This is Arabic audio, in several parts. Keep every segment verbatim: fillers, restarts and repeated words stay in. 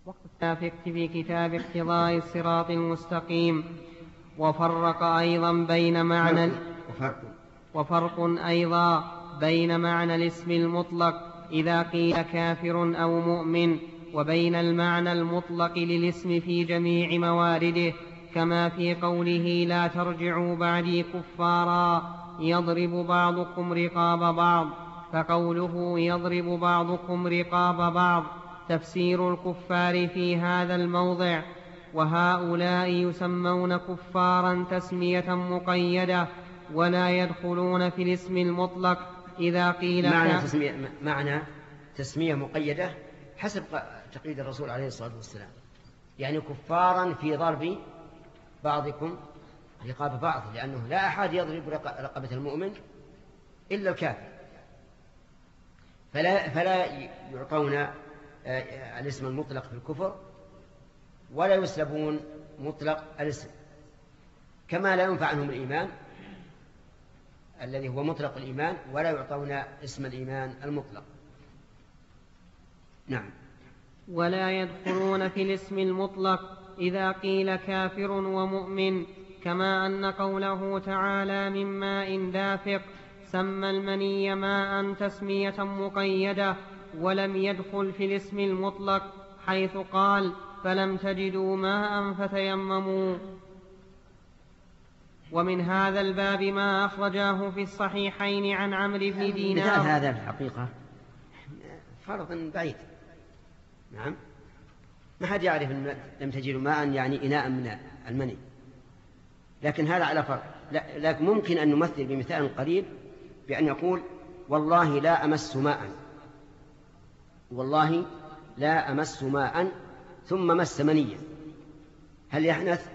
في كتاب اقتضاء الصراط المستقيم. وفرق أيضا بين معنى وفرق, وفرق أيضا بين معنى الاسم المطلق إذا قيل كافر أو مؤمن، وبين المعنى المطلق للاسم في جميع موارده، كما في قوله لا ترجعوا بعدي كفارا يضرب بعضكم رقاب بعض، فقوله يضرب بعضكم رقاب بعض تفسير الكفار في هذا الموضع. وهؤلاء يسمون كفارا تسمية مقيدة، ولا يدخلون في الاسم المطلق إذا قيل معنى تسمية, معنى تسمية مقيدة حسب تقييد الرسول عليه الصلاة والسلام، يعني كفارا في ضرب بعضكم رقاب بعض، لأنه لا أحد يضرب رقبة المؤمن إلا الكافر، فلا, فلا يعطون الاسم المطلق في الكفر، ولا يسلبون مطلق الاسم، كما لا ينفع عنهم الإيمان الذي هو مطلق الإيمان، ولا يعطون اسم الإيمان المطلق. نعم. ولا يدخلون في الاسم المطلق إذا قيل كافر ومؤمن، كما أن قوله تعالى من ماء دافق سمى المني ماء تسمية مقيدة، ولم يدخل في الاسم المطلق حيث قال فلم تجدوا ماء فتيمموا. ومن هذا الباب ما أخرجاه في الصحيحين عن عمرو بن دينار. مثال هذا في الحقيقة فرض بعيد. نعم، ما حد يعرف أن لم تجدوا ماء يعني إناء من المني، لكن هذا على فرض. لكن ممكن أن نمثل بمثال قريب بأن يقول والله لا أمس ماء، والله لا أمس ماء ثم مس منيا، هل يحنث؟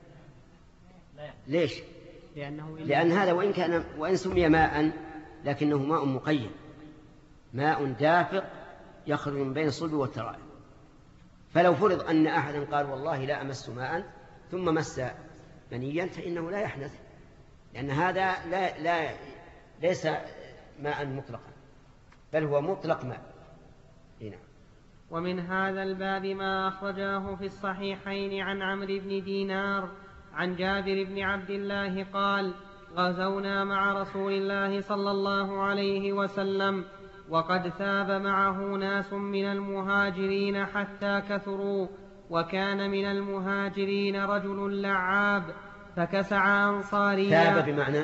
ليش؟ لأنه لأن هذا وإن كان وإن سمي ماء لكنه ماء مقيد، ماء دافق يخرج من بين الصلب والترائب. فلو فرض أن أحدا قال والله لا أمس ماء ثم مس منيا فإنه لا يحنث، لأن هذا لا لا ليس ماء مطلقا، بل هو مطلق ماء. هنا. ومن هذا الباب ما أخرجاه في الصحيحين عن عمرو بن دينار عن جابر بن عبد الله قال غزونا مع رسول الله صلى الله عليه وسلم وقد ثاب معه ناس من المهاجرين حتى كثروا، وكان من المهاجرين رجل لعاب فكسع أنصاريا. ثاب بمعنى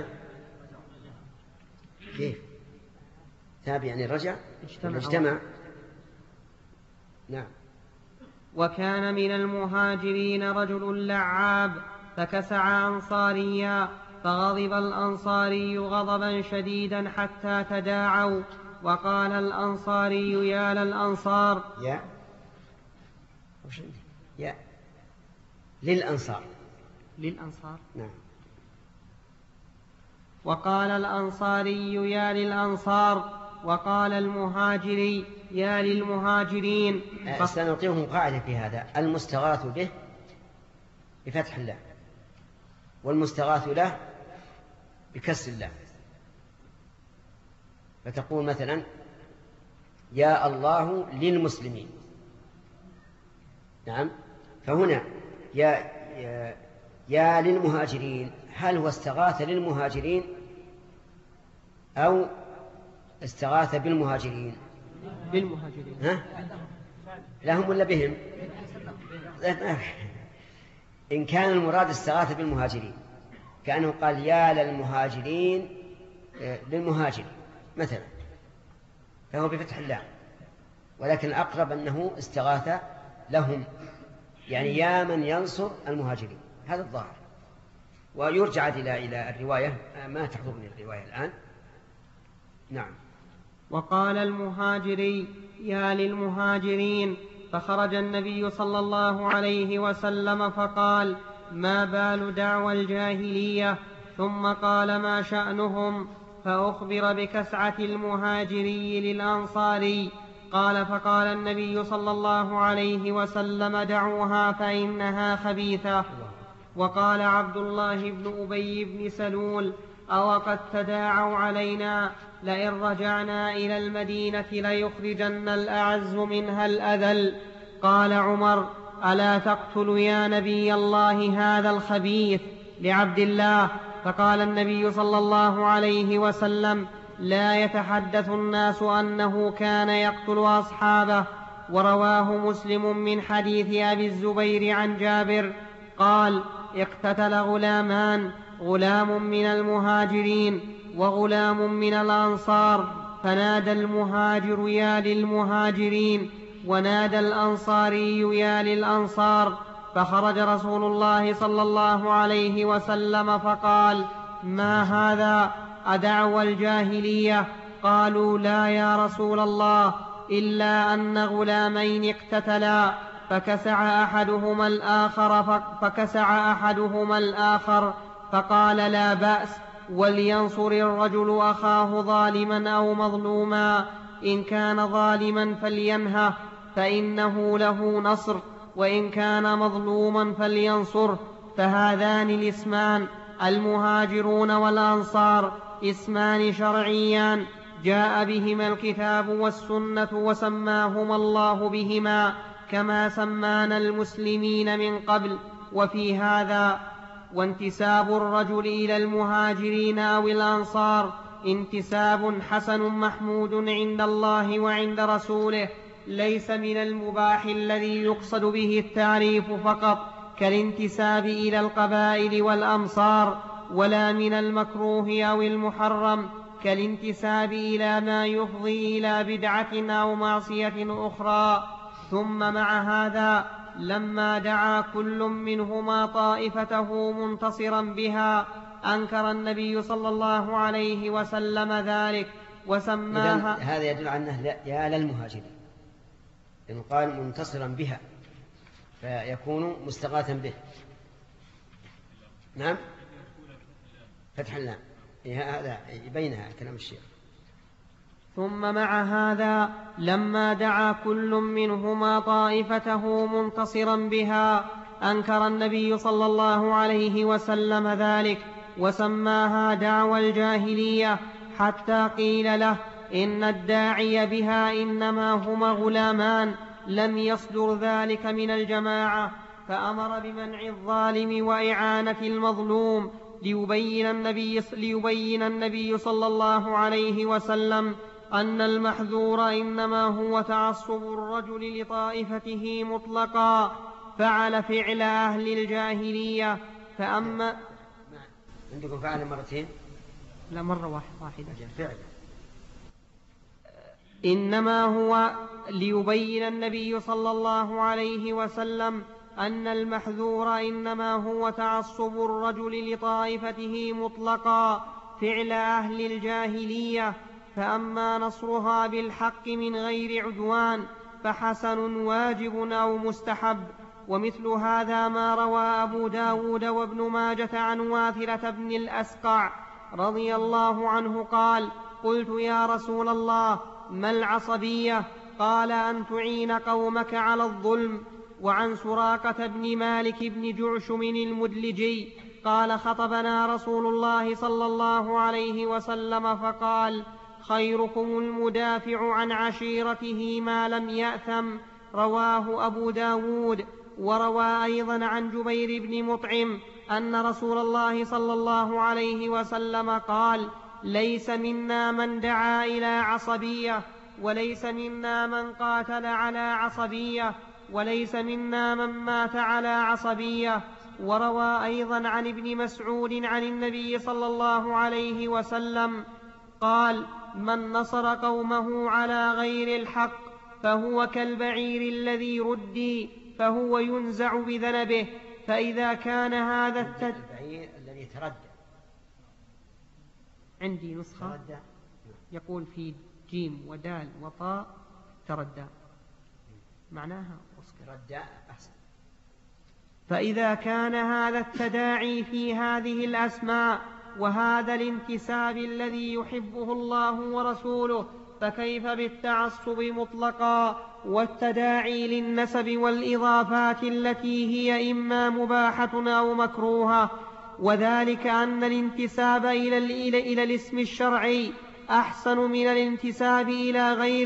كيف؟ ثاب يعني رجع اجتمع, اجتمع. نعم. وكان من المهاجرين رجل لعاب فكسع أنصاريا، فغضب الأنصاري غضبا شديدا حتى تداعوا، وقال الأنصاري يا للأنصار يا يا للأنصار للأنصار نعم. وقال الأنصاري يا للأنصار، وقال المهاجري يا للمهاجرين. سنعطيهم قاعدة في هذا: المستغاث به بفتح الله، والمستغاث له بكسر الله. فتقول مثلا يا الله للمسلمين. نعم. فهنا يا, يا, يا للمهاجرين، هل هو استغاث للمهاجرين أو استغاث بالمهاجرين؟ بالمهاجرين. ها؟ لهم ولا بهم؟ إن كان المراد استغاث بالمهاجرين كأنه قال يا للمهاجرين للمهاجر مثلا، فهو بفتح الله، ولكن الأقرب أنه استغاث لهم، يعني يا من ينصر المهاجرين، هذا الظاهر. ويرجع إلى إلى الرواية، ما تحضرني الرواية الآن. نعم. وقال المهاجري يا للمهاجرين، فخرج النبي صلى الله عليه وسلم فقال ما بال دعوى الجاهلية، ثم قال ما شأنهم، فأخبر بكسعة المهاجري للأنصاري. قال فقال النبي صلى الله عليه وسلم دعوها فإنها خبيثة. وقال عبد الله بن أبي بن سلول أو قد تداعوا علينا لئن رجعنا إلى المدينة ليخرجن الأعز منها الأذل. قال عمر: ألا تقتل يا نبي الله هذا الخبيث لعبد الله؟ فقال النبي صلى الله عليه وسلم: لا يتحدث الناس أنه كان يقتل أصحابه. ورواه مسلم من حديث أبي الزبير عن جابر قال: اقتتل غلامان، غلام من المهاجرين وغلام من الأنصار، فنادى المهاجر يا للمهاجرين، ونادى الأنصاري يا للأنصار، فخرج رسول الله صلى الله عليه وسلم فقال: ما هذا؟ أدعوى الجاهلية؟ قالوا: لا يا رسول الله، إلا أن غلامين اقتتلا فكسع أحدهما الآخر فكسع أحدهما الآخر فقال: لا بأس، ولينصر الرجل أخاه ظالما أو مظلوما، إن كان ظالما فلينهه فإنه له نصر، وإن كان مظلوما فلينصره. فهذان الاسمان المهاجرون والأنصار اسمان شرعيان جاء بهما الكتاب والسنة، وسماهما الله بهما كما سمانا المسلمين من قبل. وفي هذا: وانتساب الرجل إلى المهاجرين أو الأنصار انتساب حسن محمود عند الله وعند رسوله، ليس من المباح الذي يقصد به التعريف فقط كالانتساب إلى القبائل والأمصار، ولا من المكروه أو المحرم كالانتساب إلى ما يفضي إلى بدعة أو معصية أخرى. ثم مع هذا لما دعا كل منهما طائفته منتصرا بها أنكر النبي صلى الله عليه وسلم ذلك وسماها. هذا يدل على أنه يا للمهاجرين، إن قال منتصرا بها فيكون مستغاثا به. نعم، فتح اللام، هذا يبينها كلام الشيخ. ثم مع هذا لما دعا كل منهما طائفته منتصرا بها أنكر النبي صلى الله عليه وسلم ذلك وسماها دعوى الجاهلية، حتى قيل له: إن الداعي بها إنما هما غلامان، لم يصدر ذلك من الجماعة. فأمر بمنع الظالم وإعانة المظلوم، ليبين النبي, ليبين النبي صلى الله عليه وسلم أن المحذور إنما هو تعصب الرجل لطائفته مطلقا، فعل فعل أهل الجاهلية. فأما عندكم فعل مرتين؟ لا، مرة واحدة. فعل إنما هو ليبين النبي صلى الله عليه وسلم أن المحذور إنما هو تعصب الرجل لطائفته مطلقا، فعل أهل الجاهلية. فأما نصرها بالحق من غير عدوان فحسن واجب أو مستحب. ومثل هذا ما روى أبو داود وابن ماجة عن واثلة بن الأسقع رضي الله عنه قال: قلت يا رسول الله ما العصبية؟ قال: أن تعين قومك على الظلم. وعن سراقة بن مالك بن جعشم المدلجي قال: خطبنا رسول الله صلى الله عليه وسلم فقال: خيركم المدافع عن عشيرته ما لم يأثم. رواه أبو داود. وروى أيضا عن جبير بن مطعم أن رسول الله صلى الله عليه وسلم قال: ليس منا من دعا إلى عصبية، وليس منا من قاتل على عصبية، وليس منا من مات على عصبية. وروى أيضا عن ابن مسعود عن النبي صلى الله عليه وسلم قال: من نصر قومه على غير الحق فهو كالبعير الذي ردي، فهو ينزع بذنبه. فإذا كان هذا التد... البعير الذي تردى. عندي نسخة تردى. يقول في جيم ودال وطاء تردى، معناها تردى أحسن. فإذا كان هذا التداعي في هذه الأسماء وهذا الانتساب الذي يحبه الله ورسوله، فكيف بالتعصب مطلقا والتداعي للنسب والإضافات التي هي إما مباحة أو مكروهة؟ وذلك أن الانتساب إلى, إلى, إلى الاسم الشرعي أحسن من الانتساب إلى غيره،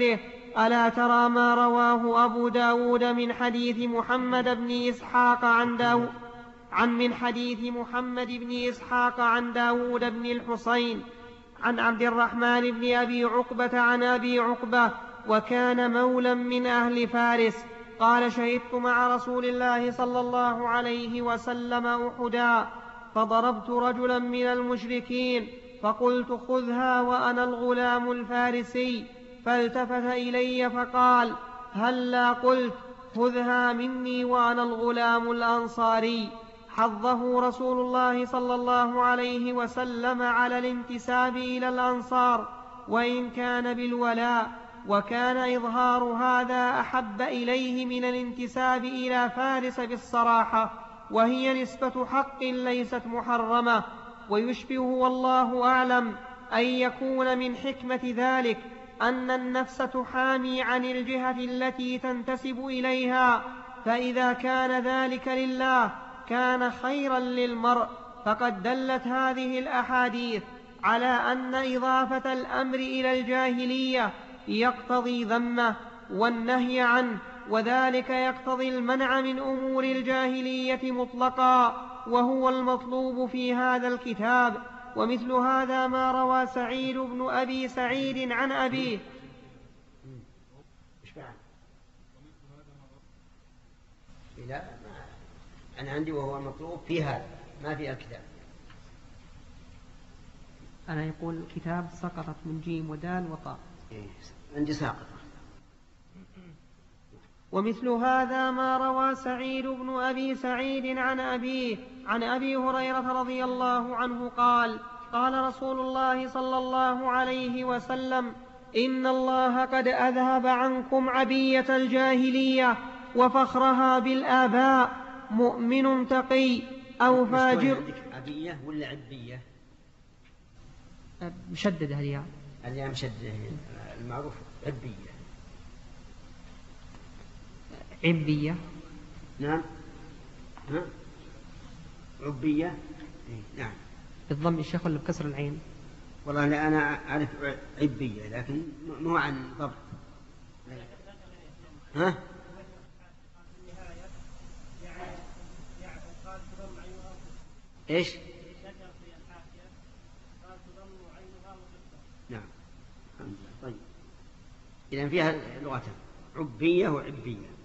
ألا ترى ما رواه أبو داود من حديث محمد بن إسحاق عن داود عن من حديث محمد بن إسحاق عن داود بن الحصين عن عبد الرحمن بن أبي عقبة عن أبي عقبة وكان مولا من أهل فارس قال شهدت مع رسول الله صلى الله عليه وسلم أحدا فضربت رجلا من المشركين فقلت خذها وأنا الغلام الفارسي فالتفت إلي فقال هلا قلت خذها مني وأنا الغلام الأنصاري. حضه رسول الله صلى الله عليه وسلم على الانتساب إلى الأنصار وإن كان بالولاء، وكان إظهار هذا أحب إليه من الانتساب إلى فارس بالصراحة، وهي نسبة حق ليست محرمة. ويشبه والله أعلم أن يكون من حكمة ذلك أن النفس تحامي عن الجهة التي تنتسب إليها، فإذا كان ذلك لله كان خيرا للمرء. فقد دلت هذه الأحاديث على أن إضافة الأمر إلى الجاهلية يقتضي ذمه والنهي عنه، وذلك يقتضي المنع من أمور الجاهلية مطلقا، وهو المطلوب في هذا الكتاب. ومثل هذا ما روى سعيد بن أبي سعيد عن أبيه. لا، أنا عندي وهو المطلوب في هذا، ما في الكتاب. أنا يقول الكتاب سقطت من جيم ودال وطاء. إيه، عندي ساقطة. ومثل هذا ما روى سعيد بن أبي سعيد عن أبيه عن أبي هريرة رضي الله عنه قال قال رسول الله صلى الله عليه وسلم إن الله قد أذهب عنكم عبية الجاهلية وفخرها بالآباء، مؤمن تقي أو فاجر. عندك عبية ولا عبية؟ مشدد هالياء. الياء مشددة، المعروف عبية. عبية. نعم. ها؟ عبية. نعم. بالضم الشيخ ولا بكسر العين؟ والله لا، أنا أعرف عبية لكن مو عن ضبط. ها؟ إيش؟ نعم. طيب. إذن فيها لغتان، عبية وعبية.